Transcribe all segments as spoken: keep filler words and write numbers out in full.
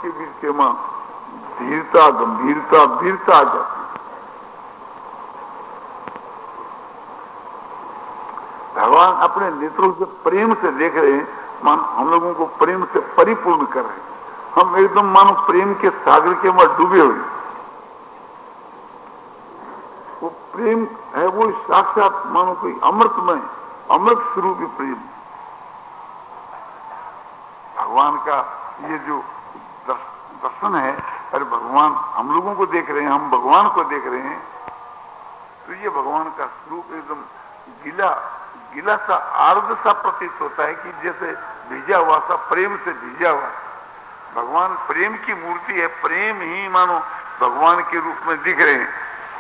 के बीच के मां धीरता, गंभीरता, वीरता आ जाती है। भगवान अपने नेत्रों से प्रेम से देख रहे हैं, मान हम लोगों को प्रेम से परिपूर्ण कर रहे हैं। हम एकदम मानो प्रेम के सागर के अंदर डूबे हुए। वो प्रेम है, वो साक्षात मानो कोई अमृतमय, अमृत स्वरूप प्रेम। भगवान का ये जो दर्शन है, अरे भगवान हम लोगों को देख रहे हैं, हम भगवान को देख रहे हैं, तो ये भगवान का स्वरूप एकदम गीला गीला सा, आर्द्र सा प्रतीत होता है कि जैसे भीजा हुआ सा, प्रेम से भीजा हुआ। भगवान प्रेम की मूर्ति है, प्रेम ही मानो भगवान के रूप में दिख रहे हैं।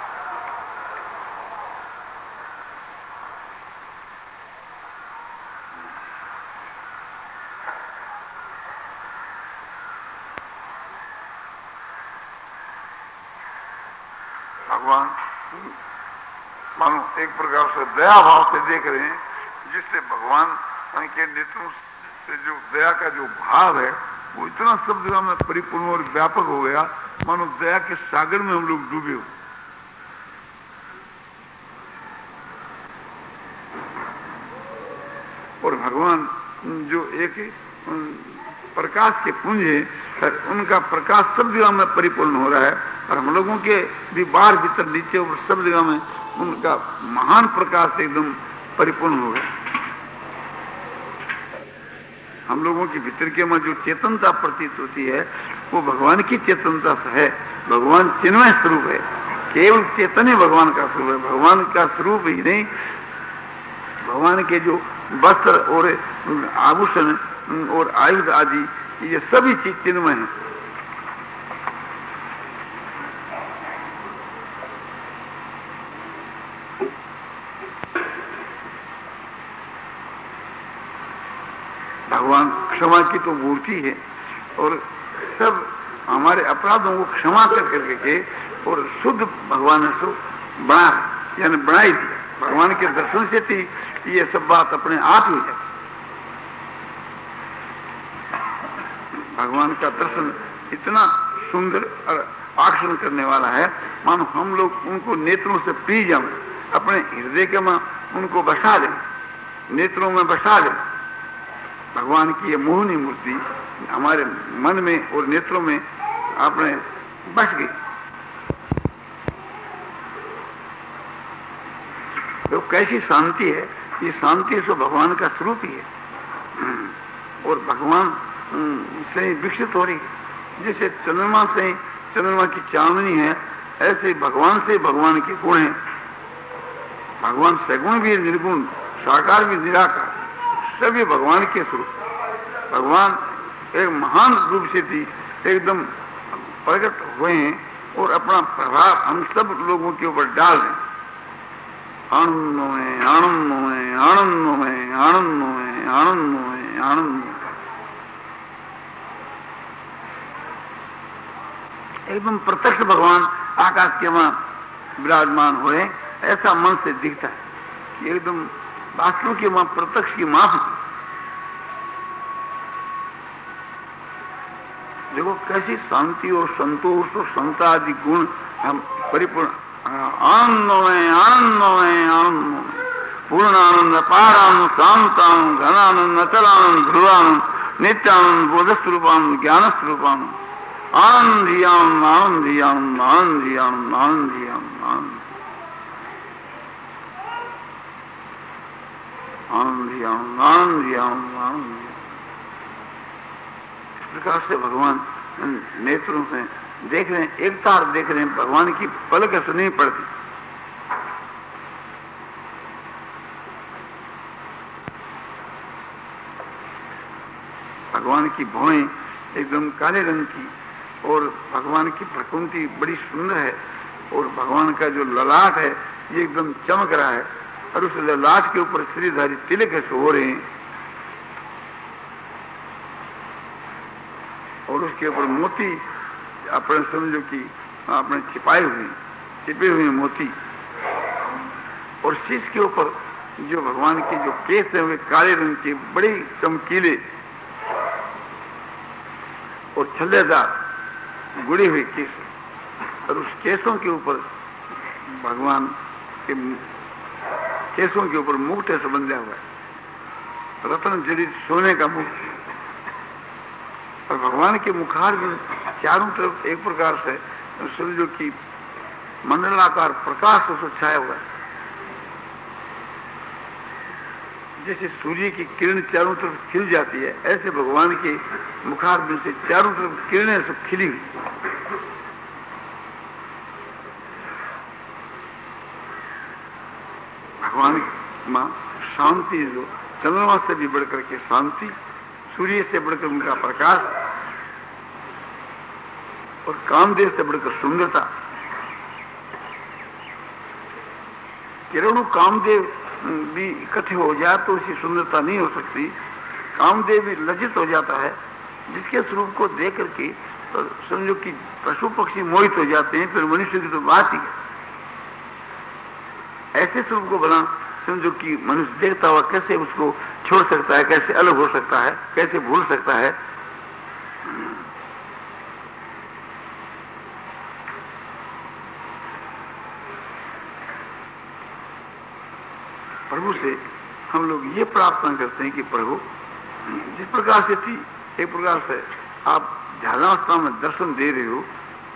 भगवान मानो एक प्रकार से दया भाव से देख रहे हैं, जिससे भगवान के नेत्रों से जो दया का जो भाव है वो इतना सब जगह में परिपूर्ण और व्यापक हो गया, मानो दया के सागर में हम लोग डूबे हो। और भगवान जो एक प्रकाश के पुंज है, उनका प्रकाश सब जगह में परिपूर्ण हो रहा है, और हम लोगों के भी बाहर भीतर नीचे और सब जगह में उनका महान प्रकाश एकदम परिपूर्ण हो गया। हम लोगों के भीतर के में जो चेतनता प्रतीत होती है वो भगवान की चेतनता से है। भगवान चिन्मय स्वरूप है, केवल चेतन ही भगवान का स्वरूप है। भगवान का स्वरूप ही नहीं, भगवान के जो वस्त्र और आभूषण और आयुध आदि ये सभी चीज चिन्मय है। भगवान क्षमा की तो मूर्ति है, और सब हमारे अपराधों को क्षमा कर करके और शुद्ध भगवान ने सब बना, यानी बनाई दिया। भगवान के दर्शन से थी ये सब बात अपने आप ही है। भगवान का दर्शन इतना सुंदर और आकर्षण करने वाला है, मानो हम लोग उनको नेत्रों से पी जाएं, अपने हृदय के में उनको बसा लें, नेत्रों में बसा लें। भगवान की ये मोहनी मूर्ति हमारे मन में और नेत्रों में आपने बस गई। तो कैसी शांति है, ये शांति तो भगवान का स्वरूप ही है, और भगवान से विकसित हो रही है। जैसे चंद्रमा से चंद्रमा की चांदनी है, ऐसे भगवान से भगवान के गुण हैं। भगवान सगुण भी निर्गुण, साकार भी निराकार, सभी भगवान के स्वरूप। भगवान एक महान रूप से थी एकदम प्रकट हुए हैं, और अपना प्रभाव हम सब लोगों के ऊपर डाल दें। आनंद में आनंद में आनंद में आनंद में आनंद में आनंद में एकदम प्रत्यक्ष भगवान आकाश के वहां विराजमान हुए, ऐसा मन से दिखता है। एकदम वास्तव के वहां प्रत्यक्ष की माफ। देखो कैसी शांति और संतोष और समता आदि गुण हम परिपूर्ण आनंद में आनंद में आनंद में पूर्ण आनंद, अपार आनंद, शांत आनंद, घन आनंद, अचल आनंद, ध्रुवानंद, नित्यानंद, बोध स्वरूपानंद, ज्ञान स्वरूपानंद, आनंद ही आनंद, आनंद ही आनंद, आनंद ही आनंद, आनंद ही आनंद, आनंद आनंद ही आनंद, आनंद ही आनंद, आनंद। इस प्रकार से भगवान नेत्रों से देख रहे हैं, एक तार देख रहे हैं, भगवान की पलक ऐसे नहीं पड़ती। भगवान की भौएं एकदम काले रंग की, और भगवान की प्रकृति बड़ी सुंदर है, और भगवान का जो ललाट है ये एकदम चमक रहा है, और उस ललाट के ऊपर श्रीधारी तिलक ऐसे हो रहे हैं, और उसके ऊपर मोती अपने समझो कि आपने छिपाए हुए छिपे हुए मोती, और शीश के ऊपर जो भगवान के जो केस है वे काले रंग के बड़े चमकीले, और छल्लेदार गुड़े हुए केस, और उस केसों के ऊपर भगवान के केसों के ऊपर मुकुट ऐसा बंधा हुआ है, रत्न जड़ित सोने का मुकुट। और भगवान के मुखार में चारों तरफ एक प्रकार से समझो कि मंडलाकार प्रकाश उसको छाया हुआ है, जैसे सूर्य की किरण चारों तरफ खिल जाती है, ऐसे भगवान के मुखार में से चारों तरफ किरणें सब खिली हुई। भगवान मां शांति, जो चंद्रमा से भी बढ़कर के शांति, सूर्य से बढ़कर उनका प्रकाश, और कामदेव से बढ़कर सुंदरता। किरणों कामदेव भी इकट्ठे हो जाए तो उसकी सुंदरता नहीं हो सकती। कामदेव भी लज्जित हो जाता है, जिसके स्वरूप को देख करके तो समझो कि पशु पक्षी मोहित हो जाते हैं, फिर मनुष्य की तो बात ही है। ऐसे स्वरूप को बना समझो कि मनुष्य देखता हुआ कैसे उसको छोड़ सकता है, कैसे अलग हो सकता है, कैसे भूल सकता है। प्रभु से हम लोग ये प्रार्थना करते हैं कि प्रभु जिस प्रकार से थी, एक प्रकार से आप ध्यानावस्था में दर्शन दे रहे हो,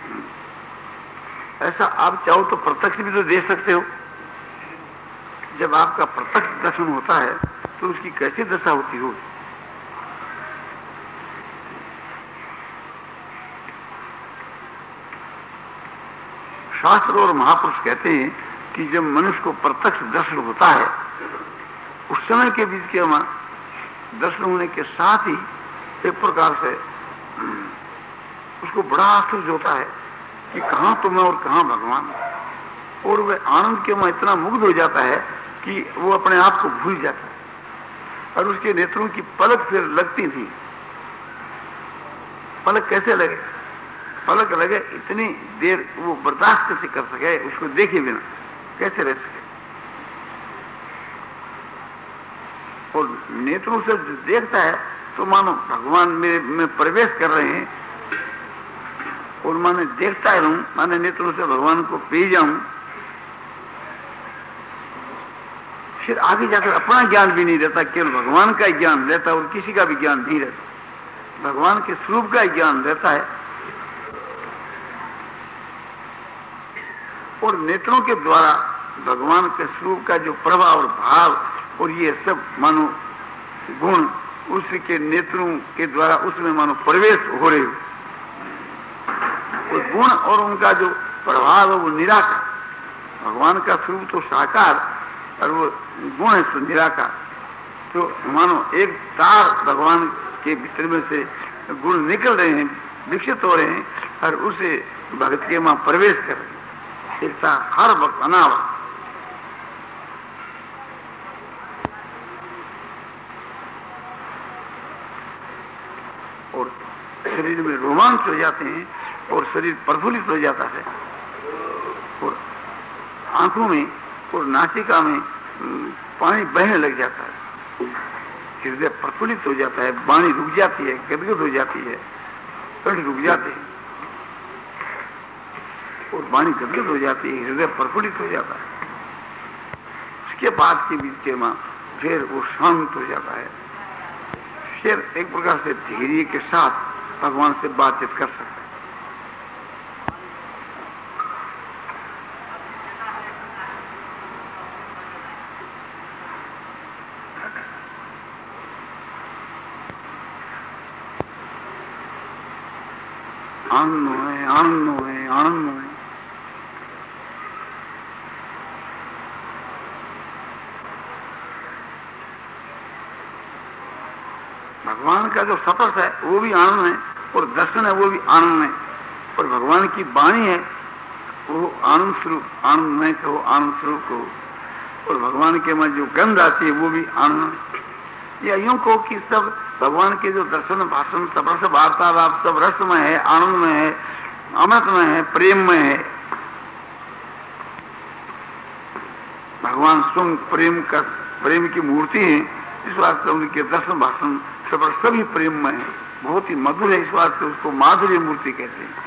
ऐसा आप चाहो तो प्रत्यक्ष भी तो दे सकते हो। जब आपका प्रत्यक्ष दर्शन होता है तो उसकी कैसी दशा होती हो। शास्त्र और महापुरुष कहते हैं कि जब मनुष्य को प्रत्यक्ष दर्शन होता है, उस समय के बीच के दर्शन होने के साथ ही एक प्रकार से उसको बड़ा आश्चर्य होता है कि कहां तो मैं और कहां भगवान, और वह आनंद के में इतना मुग्ध हो जाता है कि वो अपने आप को भूल जाता है। और उसके नेत्रों की पलक फिर लगती थी। पलक कैसे लगे? पलक लगे इतनी देर वो बर्दाश्त कैसे कर सके, उसको देखे बिना कैसे रह सके। और नेत्रों से जो देखता है तो मानो भगवान मेरे में प्रवेश कर रहे हैं, और माने देखता रहूं, माने नेत्रों से भगवान को पी जाऊं। फिर आगे जाकर अपना ज्ञान भी नहीं रहता, केवल भगवान का ज्ञान रहता, और किसी का भी ज्ञान नहीं रहता। भगवान के स्वरूप का ज्ञान रहता है। और नेत्रों के द्वारा भगवान के स्वरूप का जो प्रभाव और भाव और ये सब मानो गुण उसके नेत्रों के द्वारा उसमें मानो प्रवेश हो रहे हो। और गुण और उनका जो प्रभाव है वो निराकार। भगवान का स्वरूप तो साकार और वो गुण है तो निराकार। तो मानो एक तार भगवान के भीतर में से गुण निकल रहे हैं, विकसित हो रहे हैं, और उसे भगत के मां प्रवेश कर रहे हैं। एक तार हर वक्त अनावरण। और शरीर में रोमांच हो जाते हैं और शरीर प्रफुल्लित हो जाता है, और आंखों में और नासिका में पानी बहने लग जाता है, हृदय प्रफुल्लित हो जाता है, वाणी रुक जाती है, गदगद हो जाती है, कंठ रुक जाते हैं और वाणी गदगद हो जाती है, हृदय प्रफुल्लित हो जाता है। उसके बाद के बीच के मां फिर वो शांत हो जाता है। फिर एक प्रकार से धैर्य के साथ भगवान से बातचीत कर सकता है। आनंद है, आनंद है, आनंद है। भगवान का जो सतर्थ है वो भी आनंद है, और दर्शन है वो भी आनंद है, और भगवान की वाणी है वो आनंद स्वरूप, आनंदमय कहो, आनंद स्वरूप कहो, और भगवान के में जो गंध आती है वो भी आनंद है। या यूं कहो कि सब भगवान के जो दर्शन भाषण सब रस वार्तालाप सब रसमय है, आनंदमय है, अमृतमय है, प्रेममय है। भगवान स्वयं प्रेम का प्रेम की मूर्ति है, इस वास्ते उनके दर्शन भाषण सब सभी प्रेममय है। बहुत ही मधुर है, इस बात से उसको माधुर्य मूर्ति कहते हैं।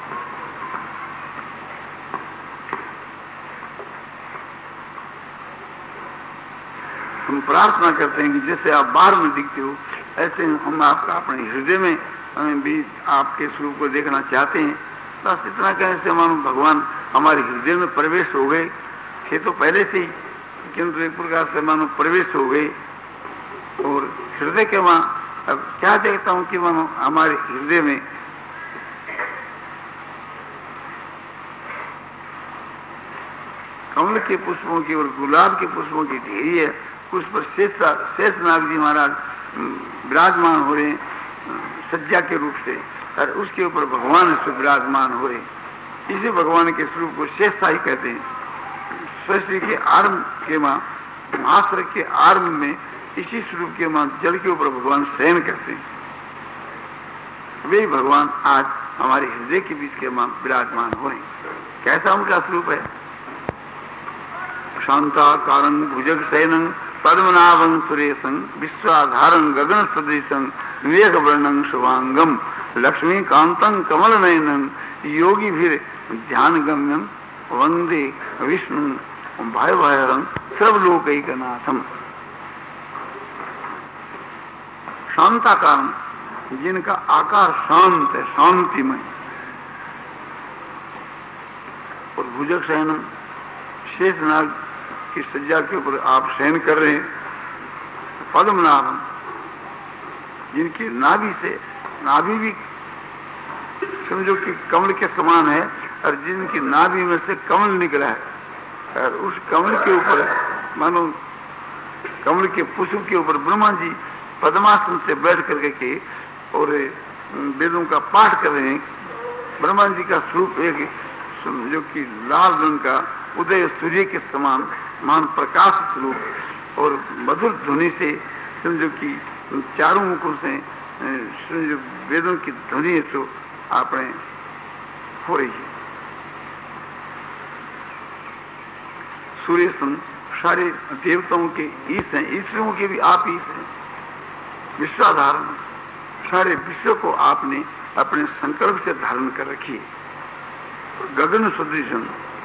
हम प्रार्थना करते हैं कि जैसे आप बाहर में दिखते हो, ऐसे हम आपका अपने हृदय में हमें भी आपके स्वरूप को देखना चाहते हैं। बस इतना कहने से मानो भगवान हमारे हृदय में प्रवेश हो गए थे तो पहले से ही, किंतु एक प्रकार से मानो प्रवेश हो गए। और हृदय के वहां अब क्या देखता हूं कि मानो हमारे हृदय में कमल के पुष्पों की और गुलाब के पुष्पों की ढेरी है, उस पर शेष शेषनाग जी महाराज विराजमान हो रहे सज्जा के रूप से, और उसके ऊपर भगवान से विराजमान हो रहे। इसी भगवान के स्वरूप को शेषशाही कहते हैं। सृष्टि के आरंभ के मां महाश्र के आरंभ में इसी स्वरूप के मां जल के ऊपर भगवान शयन करते हैं। वे भगवान आज हमारे हृदय के बीच के मां विराजमान हो रहे। कैसा उनका स्वरूप है? शांताकारं भुजग शयनं पद्मनाभं सुरेशं विश्वाधारं गगन सदृशं विवेक वर्णं शुभांगम लक्ष्मीकांतं कमल नयनं योगी भीर ध्यान गम्यं वंदे विष्णु भय भयरं सर्वलोकैकनाथम। शांताकारं, जिनका आकार शांत है, शांतिमय, और भुजग शयनम, शेषनाग की सज्जा के ऊपर आप शयन कर रहे हैं। पद्मनाभम, जिनकी नाभि से, नाभि भी समझो कि कमल के समान है, और जिनकी नाभि में से कमल निकला है, और उस कमल के ऊपर मानो कमल के पुष्प के ऊपर ब्रह्मा जी पद्मासन से बैठ करके के और वेदों का पाठ कर रहे हैं। ब्रह्मा जी का स्वरूप एक जो कि लाल रंग का उदय सूर्य के समान मान प्रकाश स्वरूप, और मधुर ध्वनि से समझो कि चारों मुखों से समझो वेदों की ध्वनि तो आपने हो रही है। सूर्य सन सारे देवताओं के ईश हैं, ईश्वरों के भी आप ईश हैं। विश्वाधारण, सारे विश्व को आपने अपने संकल्प से धारण कर रखी है। गगन सदृशं,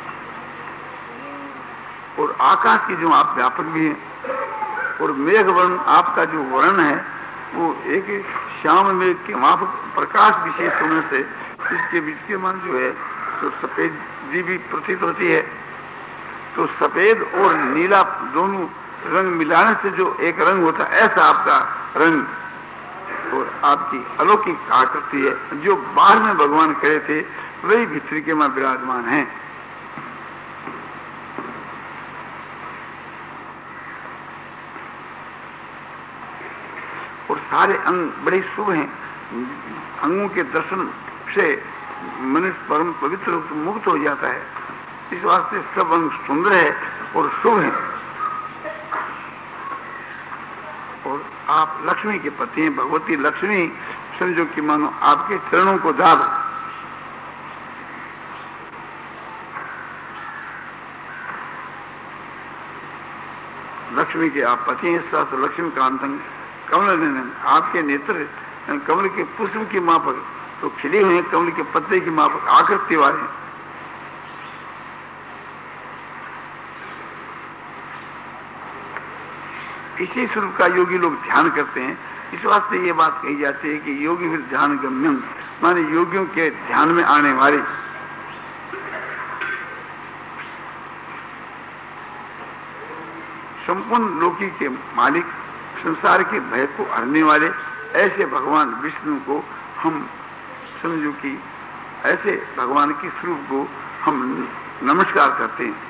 और आकाश की जो आप व्यापक भी हैं, और मेघ वर्ण आपका जो वर्ण है वो एक श्याम मेघ के माफक प्रकाश विशेष होने से इसके बीच के मान जो है तो सफेद जी भी प्रतीत होती है। तो सफेद और नीला दोनों रंग मिलाने से जो एक रंग होता है, ऐसा आपका रंग और आपकी अलौकिक आकृति है। जो बाहर में भगवान खड़े थे वही भीतर के में विराजमान हैं। और सारे अंग बड़े शुभ हैं। अंगों के दर्शन से मनुष्य परम पवित्र मुक्त हो जाता है। इस वास्ते सब अंग सुंदर है और शुभ है। और आप लक्ष्मी के पति हैं, भगवती लक्ष्मी समझो कि मानो आपके चरणों को दाब। लक्ष्मी के आप पति हैं, साथ लक्ष्मी कांतंग कमल नयन, आपके नेत्र कमल के पुष्प की माफक तो खिले हुए हैं, कमल के पत्ते की माफक आकृति वाले हैं। इसी स्वरूप का योगी लोग ध्यान करते हैं। इस वास्ते ये बात कही जाती है कि योगी फिर ध्यान गम्यम, माने योगियों के ध्यान में आने वाले। संपूर्ण लोकी के मालिक, संसार के भय को हरने वाले ऐसे भगवान विष्णु को हम समझो कि ऐसे भगवान के स्वरूप को हम नमस्कार करते हैं।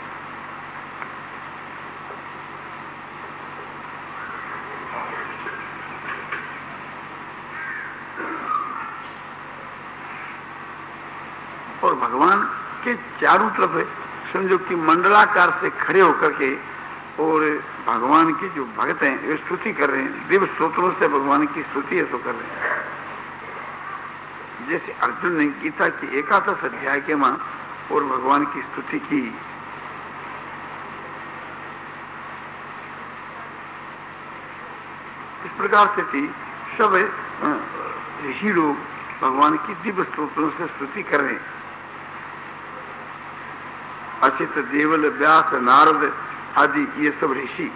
और भगवान के चारों तरफ समझो कि मंडलाकार से खड़े होकर के और भगवान के जो भक्त हैं वे स्तुति कर रहे हैं। दिव्य स्तोत्रों से भगवान की स्तुति ऐसा कर रहे हैं। जैसे अर्जुन ने गीता की एकादश अध्याय के मां और भगवान की स्तुति की। इस प्रकार से थी सब ऋषि लोग भगवान की दिव्य स्तोत्रों से स्तुति कर रहे हैं। अचित, देवल, व्यास, नारद आदि ये सब ऋषि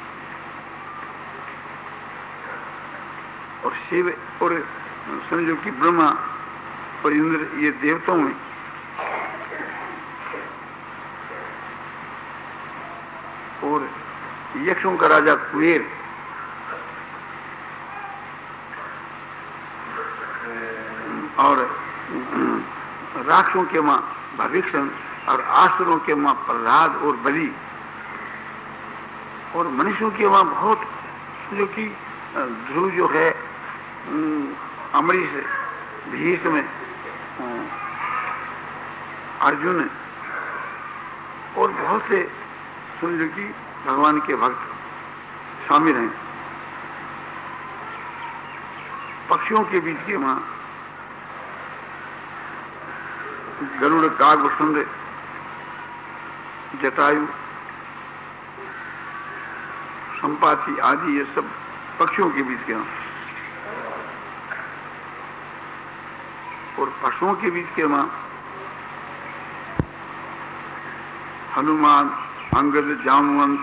और शिव और समझो कि ब्रह्मा और इंद्र ये देवताओं में, और यक्षों का राजा कुबेर और राक्षसों के मां भविष्य और आसुरों के मां प्रहलाद और बलि और मनुष्यों के मां बहुत जो कि ध्रुव जो है, अमरीश, भीष्म, अर्जुन और बहुत से समझो कि भगवान के भक्त शामिल हैं। पक्षियों के बीच के मां गरुड़, काग, वसुंध, जटायु, संपाति आदि ये सब पक्षियों के बीच के मां, और पशुओं के बीच के मां हनुमान, अंगद, जामवंत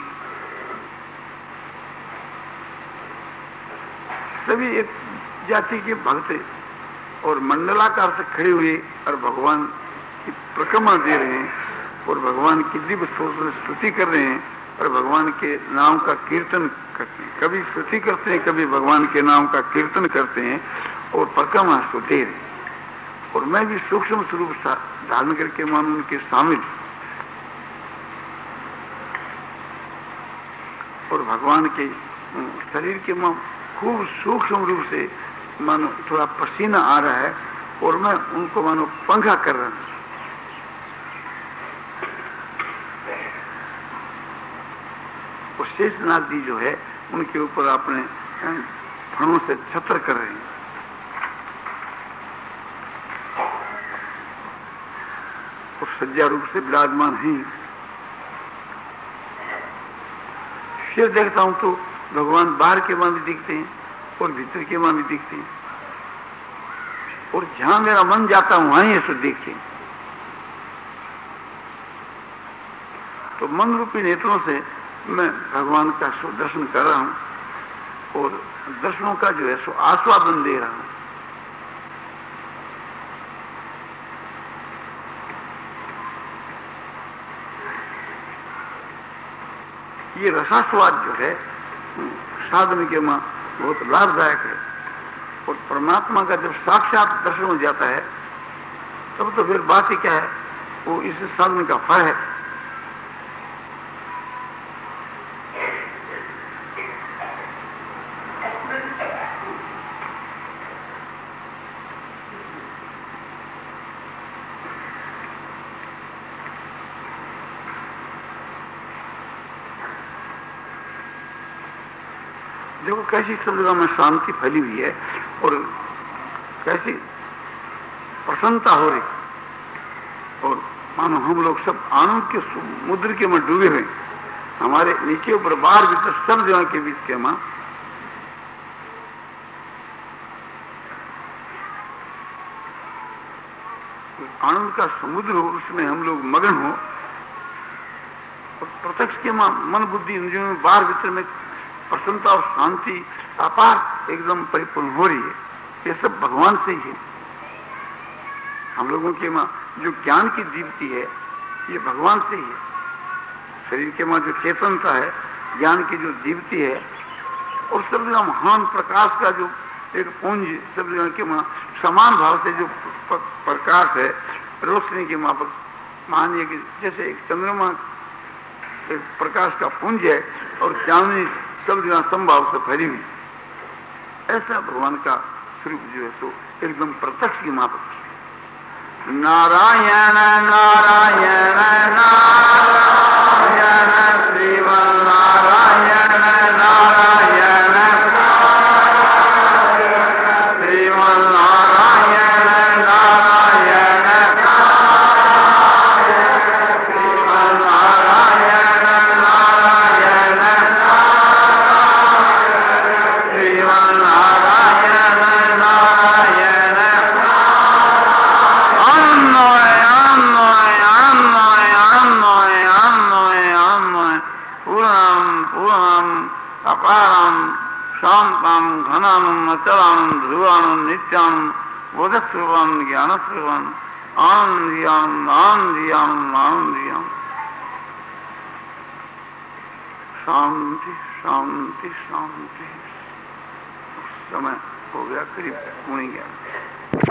सभी एक जाति के भक्त और मंडलाकार से खड़े हुए और भगवान की परिक्रमा दे रहे हैं और भगवान की दिव्य स्तुति कर रहे हैं और भगवान के नाम का कीर्तन करते हैं। कभी स्तुति करते हैं, कभी भगवान के नाम का कीर्तन करते हैं और परिक्रमा दे रहे हैं। और मैं भी सूक्ष्म स्वरूप धारण करके मानो उनके शामिल और भगवान के शरीर के मां खूब सूक्ष्म रूप से मानो थोड़ा पसीना आ रहा है और मैं उनको मानो पंखा कर रहा हूं। और शेषनाग जी जो है उनके ऊपर अपने फणों से छत्र कर रहे हैं। और सज्जा रूप से विराजमान हैं। फिर देखता हूं तो भगवान बाहर के मां भी दिखते हैं और भीतर के मां भी दिखते हैं और जहां मेरा मन जाता हूं वहां ये सब देखते हैं। तो मन रूपी नेत्रों से मैं भगवान का सुदर्शन कर रहा हूं और दर्शनों का जो है सो आस्वादन दे रहा हूं। ये रसास्वाद जो है साधन के मां बहुत लाभदायक है और परमात्मा का जब साक्षात दर्शन हो जाता है तब तो फिर बात ही क्या है, वो इस साधन का फल है। देखो कैसी सब जगह में शांति फैली हुई है और कैसी प्रसन्नता हो रही और मानो हम लोग सब आनंद के समुद्र के में डूबे हुए, हमारे नीचे ऊपर बाहर भीतर सब जगह के बीच के मां आनंद का समुद्र हो, उसमें हम लोग मगन हो और प्रत्यक्ष के मां मन बुद्धि इंद्रियों में बाहर भीतर में प्रसन्नता और शांति अपार एकदम परिपूर्ण हो रही है। ये सब भगवान से ही है। हम लोगों के मां जो ज्ञान की दीप्ति है ये भगवान से ही है। शरीर के मां जो चेतनता है, ज्ञान की जो दीप्ति है और सब जगह महान प्रकाश का जो एक पुंज सब जगह के मां समान भाव से जो प्रकाश है, रोशनी के मां पर मानिए कि जैसे एक चंद्रमा एक प्रकाश का पुंज है और चांदनी सब जगह संभाव से फैली हुई, ऐसा भगवान का स्वरूप जो है सो एकदम प्रत्यक्ष की मां पर। नारायण नारायण नारायण श्रीमन नारायण नारायण श्रीमन नारायण नारायण श्रीमन नारायण नारायण श्रीमन नारायण नारायण पूर्णानंद अपारानंद शांतानंद घनानंद अचलानंद ध्रुवानंद नित्यानंद बोधस्वरूपानंद ज्ञानस्वरूपानंद आनंदी आनंद आनंदी आनंद आनंदी आनंद। शांति शांति शांति। समय हो गया करीब पौने ग्यारह।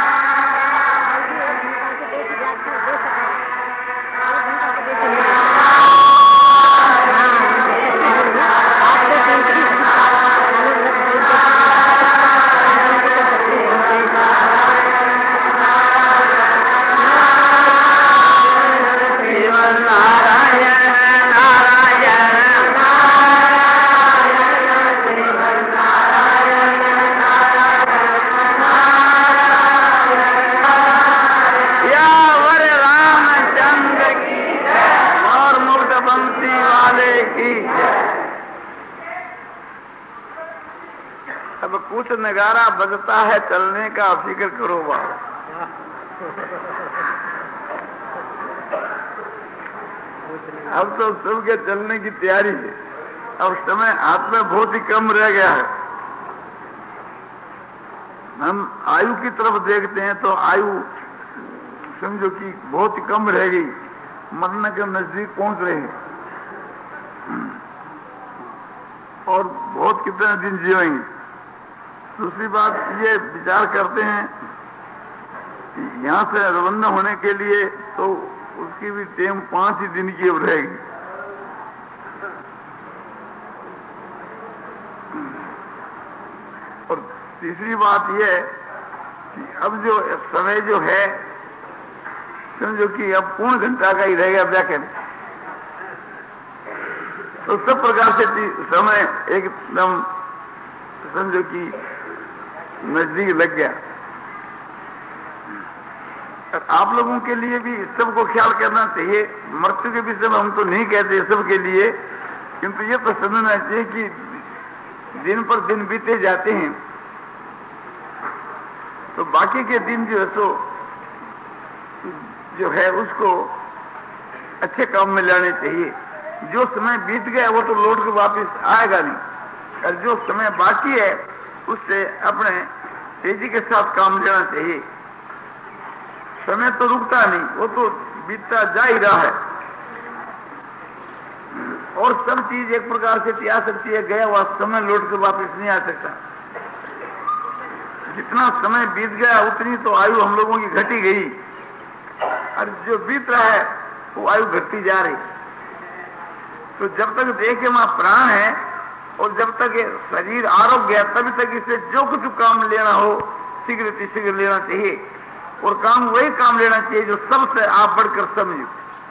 नगारा बजता है चलने का, फिक्र करो बाबा। अब तो सबके चलने की तैयारी है। अब समय हाथ में बहुत ही कम रह गया है। हम आयु की तरफ देखते हैं तो आयु समझो कि बहुत ही कम रह गई, मरने के नजदीक पहुंच रहे हैं और बहुत कितने दिन जिएंगे। दूसरी बात ये विचार करते हैं कि यहाँ से रवाना होने के लिए तो उसकी भी टेम पांच ही दिन की अब रहेगी। और तीसरी बात यह है कि अब जो समय जो है समझो कि अब पूर्ण घंटा का ही रहेगा व्याख्यान, तो सब प्रकार से समय एकदम समझो कि नजदीक लग गया। आप लोगों के लिए भी सबको ख्याल करना चाहिए। मृत्यु के विषय में हम तो नहीं कहते सबके लिए, किंतु ये तो समझना चाहिए कि दिन पर दिन बीते जाते हैं तो बाकी के दिन जो है सो जो है उसको अच्छे काम में लाने चाहिए। जो समय बीत गया वो तो लौट के वापस आएगा नहीं, और जो समय बाकी है उससे अपने तेजी के साथ काम लेना चाहिए। समय तो रुकता नहीं, वो तो बीतता जा ही रहा है और सब चीज एक प्रकार से आ सकती है। गया हुआ समय लौट के वापस नहीं आ सकता। जितना समय बीत गया उतनी तो आयु हम लोगों की घटी गई, और जो बीत रहा है वो आयु घटती जा रही। तो जब तक देह के वहां प्राण है और जब तक शरीर आरोग्य है तभी तक इसे जो कुछ काम लेना हो शीघ्र शीघ्र लेना चाहिए, और काम वही काम लेना चाहिए जो सबसे आप बढ़कर समझो।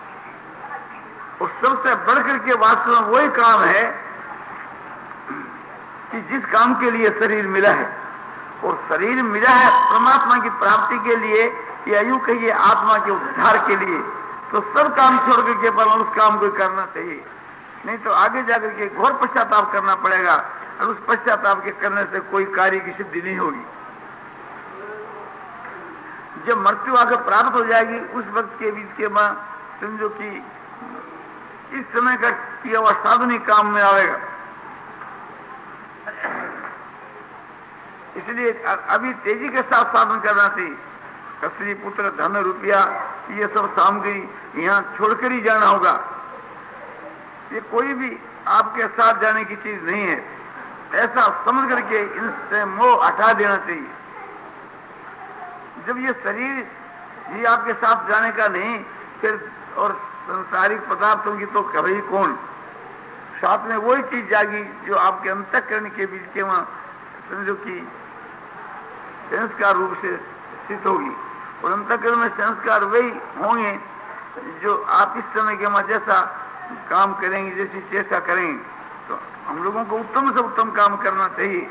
और सबसे बढ़कर के वास्तव में वही काम है कि जिस काम के लिए शरीर मिला है, और शरीर मिला है परमात्मा की प्राप्ति के लिए या यूं कहिए आत्मा के उद्धार के लिए। तो सब काम छोड़ करके पर उस काम को करना चाहिए, नहीं तो आगे जाकर के घोर पश्चाताप करना पड़ेगा, और उस पश्चाताप के करने से कोई कार्य की सिद्धि नहीं होगी। जब मृत्यु आकर प्राप्त हो जाएगी उस वक्त के बीच के बाद समझो कि इस समय का किया हुआ साधन ही काम में आएगा। इसलिए अभी तेजी के साथ साधन करना चाहिए। स्त्री पुत्र धन रुपया ये सब सामग्री यहाँ छोड़कर ही जाना होगा। ये कोई भी आपके साथ जाने की चीज नहीं है, ऐसा समझ करके इनसे मोह हटा देना चाहिए। जब ये शरीर ये आपके साथ जाने का नहीं, फिर और संसारिक पदार्थों की तो कभी कौन, साथ में वही चीज जागी जो आपके अंतःकरण के बीच के वहां समझो कि संस्कार रूप से स्थित होगी, और अंतःकरण में संस्कार वही होंगे जो आप इस समय के वहां जैसा काम करेंगे, जैसी चेष्टा करेंगे। तो हम लोगों को उत्तम से उत्तम काम करना चाहिए।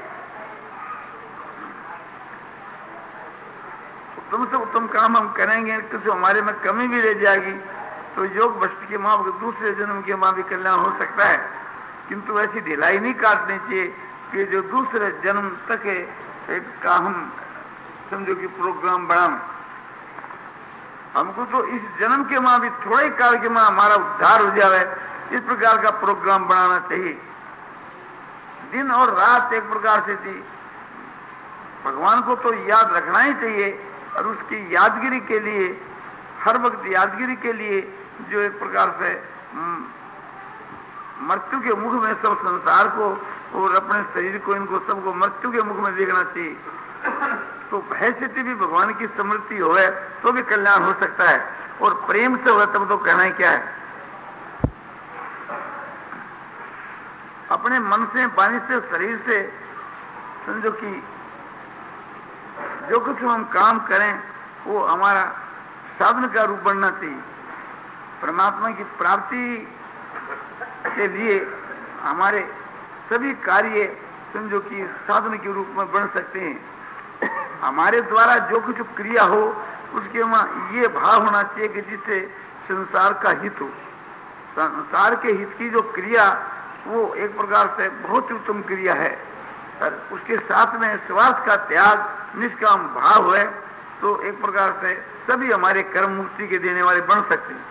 उत्तम से उत्तम काम हम करेंगे, किसी हमारे में कमी भी रह जाएगी तो योग वस्तु के मां दूसरे जन्म के मां भी कल्याण हो सकता है, किंतु ऐसी ढिलाई नहीं काटनी चाहिए कि जो दूसरे जन्म तक एक का हम समझो कि प्रोग्राम बढ़ाएं। हमको तो इस जन्म के मां भी थोड़े काल के मां हमारा उद्धार हो जाए, इस प्रकार का प्रोग्राम बनाना चाहिए। दिन और रात एक प्रकार से थी, भगवान को तो याद रखना ही चाहिए, और उसकी यादगिरी के लिए, हर वक्त यादगिरी के लिए जो एक प्रकार से मृत्यु के मुख में सब संसार को और अपने शरीर को, इनको सबको मृत्यु के मुख में देखना चाहिए। तो भय स्थिति भी भगवान की स्मृति हो तो भी कल्याण हो सकता है, और प्रेम से हो तब तो कहना ही क्या है। अपने मन से, वाणी से, शरीर से समझो कि जो कुछ हम काम करें वो हमारा साधन का रूप बनना चाहिए। परमात्मा की प्राप्ति के लिए हमारे सभी कार्य समझो कि साधन के रूप में बन सकते हैं। हमारे द्वारा जो कुछ क्रिया हो उसके वहां ये भाव होना चाहिए कि जिससे संसार का हित हो। संसार के हित की जो क्रिया वो एक प्रकार से बहुत उत्तम क्रिया है, और उसके साथ में स्वार्थ का त्याग, निष्काम भाव है, तो एक प्रकार से सभी हमारे कर्म मुक्ति के देने वाले बन सकते हैं।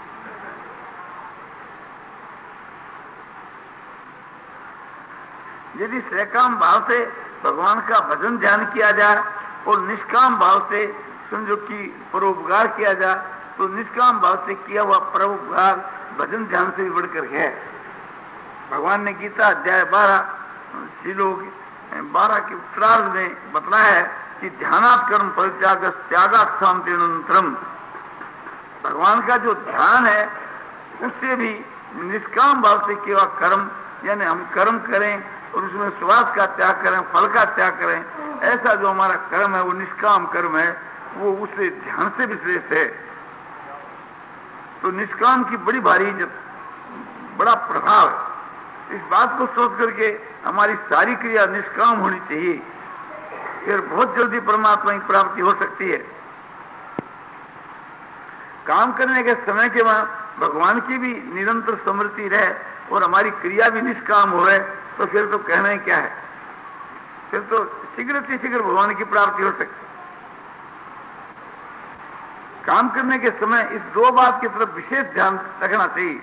यदि सकाम भाव से भगवान का भजन ध्यान किया जाए और निष्काम भाव से समझो कि परोपकार किया जाए, तो निष्काम भाव से किया हुआ परोपकार भजन ध्यान से भी बढ़कर है। भगवान ने गीता अध्याय बारह श्लोक बारह के उत्तरार्ध में बतलाया है कि ध्यानात् कर्म परित्याग त्यागात् शांति अनंतरम। भगवान का जो ध्यान है उससे भी निष्काम भाव से किया कर्म, यानी हम कर्म करें और उसमें स्वार्थ का त्याग करें, फल का त्याग करें, ऐसा जो हमारा कर्म है वो निष्काम कर्म है, वो उससे ध्यान से भी श्रेष्ठ है। तो निष्काम की बड़ी भारी बड़ा प्रभाव है। इस बात को सोच करके हमारी सारी क्रिया निष्काम होनी चाहिए, फिर बहुत जल्दी परमात्मा की प्राप्ति हो सकती है। काम करने के समय के वहां भगवान की भी निरंतर स्मृति रहे और हमारी क्रिया भी निष्काम हो रहे, तो फिर तो कहना ही क्या है, फिर तो शीघ्र से शीघ्र भगवान की प्राप्ति हो सकती। काम करने के समय इस दो बात की तरफ विशेष ध्यान रखना चाहिए।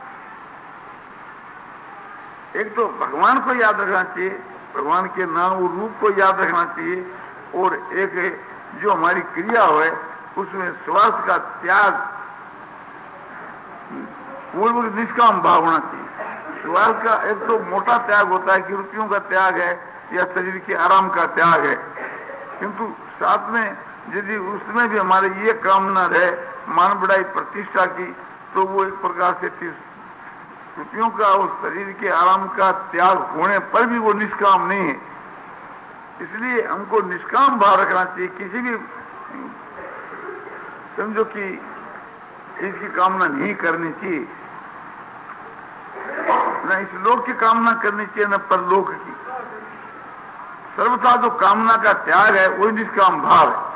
एक तो भगवान को याद रखना चाहिए, भगवान के नाम और रूप को याद रखना चाहिए, और एक जो हमारी क्रिया हो उसमें स्वार्थ का त्याग, पूर्व निष्काम भाव होना चाहिए। स्वार्थ का एक तो मोटा त्याग होता है कि रुपयों का त्याग है या शरीर के आराम का त्याग है, किंतु साथ में यदि उसमें भी हमारे ये कामना रहे मान बढ़ाई प्रतिष्ठा की, तो वो एक प्रकार से रुपयों का और शरीर के आराम का त्याग होने पर भी वो निष्काम नहीं है। इसलिए हमको निष्काम भाव रखना चाहिए, किसी भी समझो कि इसकी कामना नहीं करनी चाहिए, न इस लोक की कामना करनी चाहिए न परलोक की। सर्वथा जो कामना का त्याग है वही निष्काम भाव है।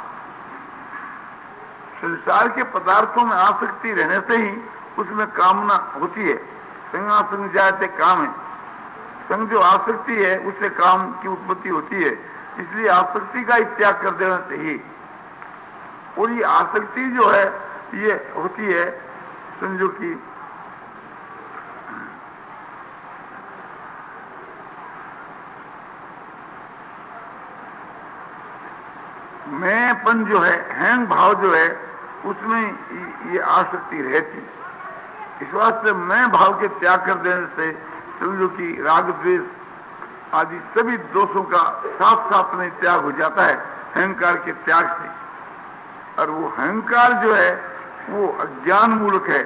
संसार के पदार्थों में आसक्ति रहने से ही उसमें कामना होती है। संगा संग जाते काम है, संग जो आसक्ति है उससे काम की उत्पत्ति होती है, इसलिए आसक्ति का ही त्याग कर देना चाहिए। और ये आसक्ति जो है ये होती है समझो कि मैंपन जो है, हैंग भाव जो है, उसमें ये आसक्ति रहती। इस वास्ते मैं भाव के त्याग कर देने से समझो कि राग द्वेष आदि सभी दोषों का साथ साथ में त्याग हो जाता है अहंकार के त्याग से। और वो अहंकार जो है वो अज्ञान मूलक है,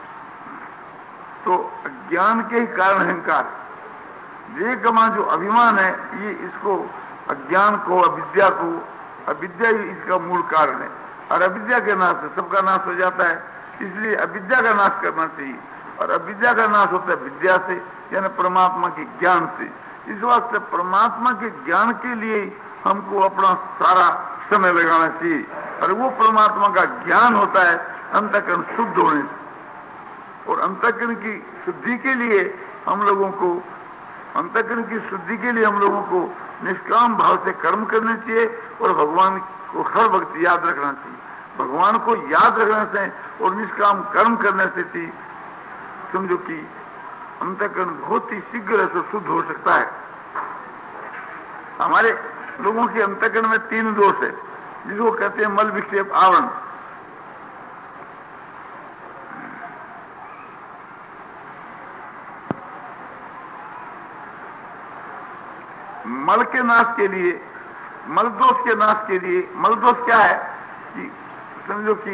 तो अज्ञान के ही कारण अहंकार, ये कमा जो अभिमान है ये इसको अज्ञान को, अविद्या को, अविद्या ही इसका मूल कारण है। और अविद्या के नाश से सबका नाश हो जाता है, इसलिए अविद्या का नाश करना चाहिए। और अविद्या का नाश होता है विद्या से, यानी परमात्मा के ज्ञान से। इस वास्ते परमात्मा के ज्ञान के लिए हमको अपना सारा समय लगाना चाहिए, और वो परमात्मा का ज्ञान होता है अंतःकरण शुद्ध होने से। और अंतःकरण की शुद्धि के लिए हम लोगों को अंतःकरण की शुद्धि के लिए हम लोगों को निष्काम भाव से कर्म करने चाहिए और भगवान को हर वक्त याद रखना चाहिए। भगवान को याद रखने से और निष्काम कर्म करने से थी समझो कि अंतःकरण बहुत ही शीघ्र से शुद्ध हो सकता है। हमारे लोगों के अंतःकरण में तीन दोष है, जिसको कहते हैं मल विक्षेप आवरण। मल के नाश के लिए, मल दोष के नाश के लिए, मल दोष क्या है कि समझो कि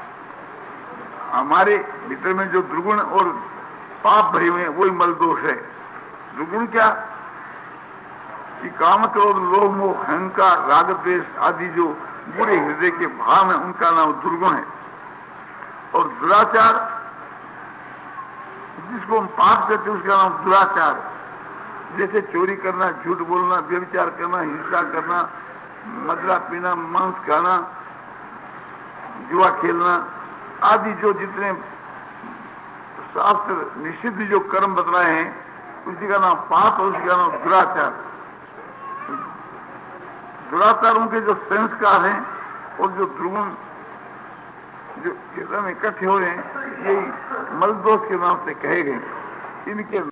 हमारे भीतर में जो दुर्गुण और पाप भरे हुए हैं वही मल दोष है। दुर्गुण क्या कि काम, क्रोध, लोभ, मोह, अहंकार, राग, द्वेष आदि जो बुरे हृदय के भाव है उनका नाम दुर्गुण है। और दुराचार, जिसको हम पाप कहते हैं उसका नाम दुराचार। जैसे चोरी करना, झूठ बोलना, व्यभिचार करना, हिंसा करना, मदिरा पीना, मांस खाना, जुआ खेलना आदि जो जितने शास्त्र निषिद्ध जो कर्म बतलाए हैं उसी का नाम पाप और उसी का नाम दुराचार। दुराचारों के जो संस्कार हैं और जो दुर्गुण जो एकदम इकट्ठे हो रहे हैं यही मल दोष के नाम से कहे गए। इनके